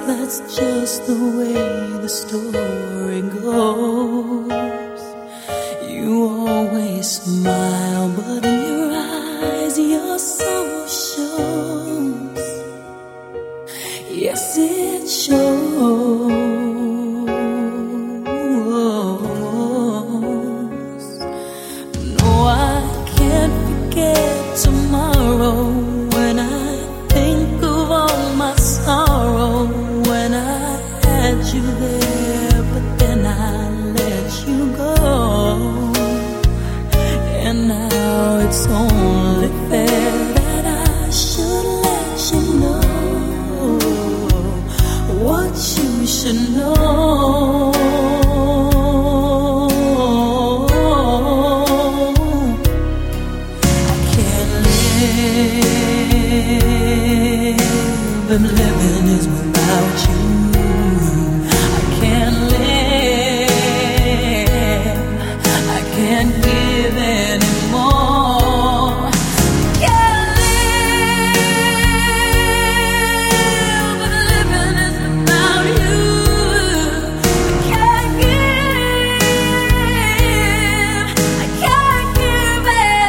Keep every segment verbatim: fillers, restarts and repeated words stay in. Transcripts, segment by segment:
that's just the way the story goes. You always smile, but in your eyes your soul shows. Yes, it shows. No, I can't forget tomorrow when I think of all my sorrow. When I had you there, but then I let you go. And now it's only fair that I should let you know what you should know. I can't live, and living is without you. I can't live, I can't give anymore. Can't live, but living is without you. I can't give, I can't give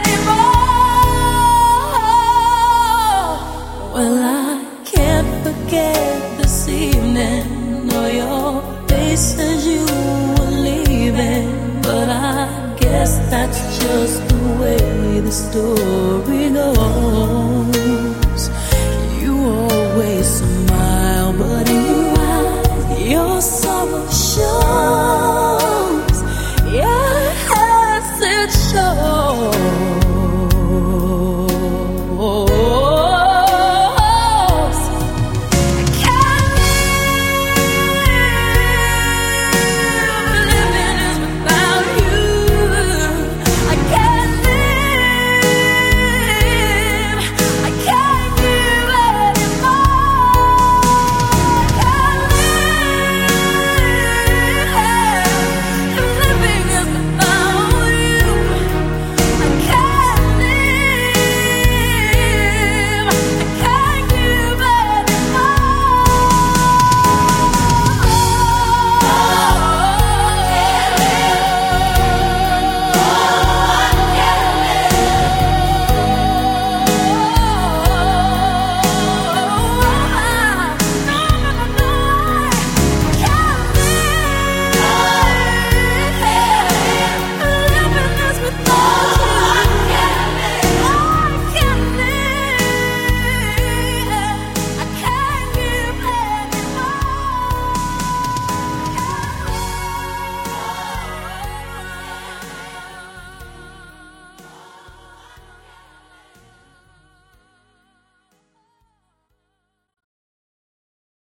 anymore. Well, I can't forget this evening or your face as you were leaving, but I guess that's just the way the story goes.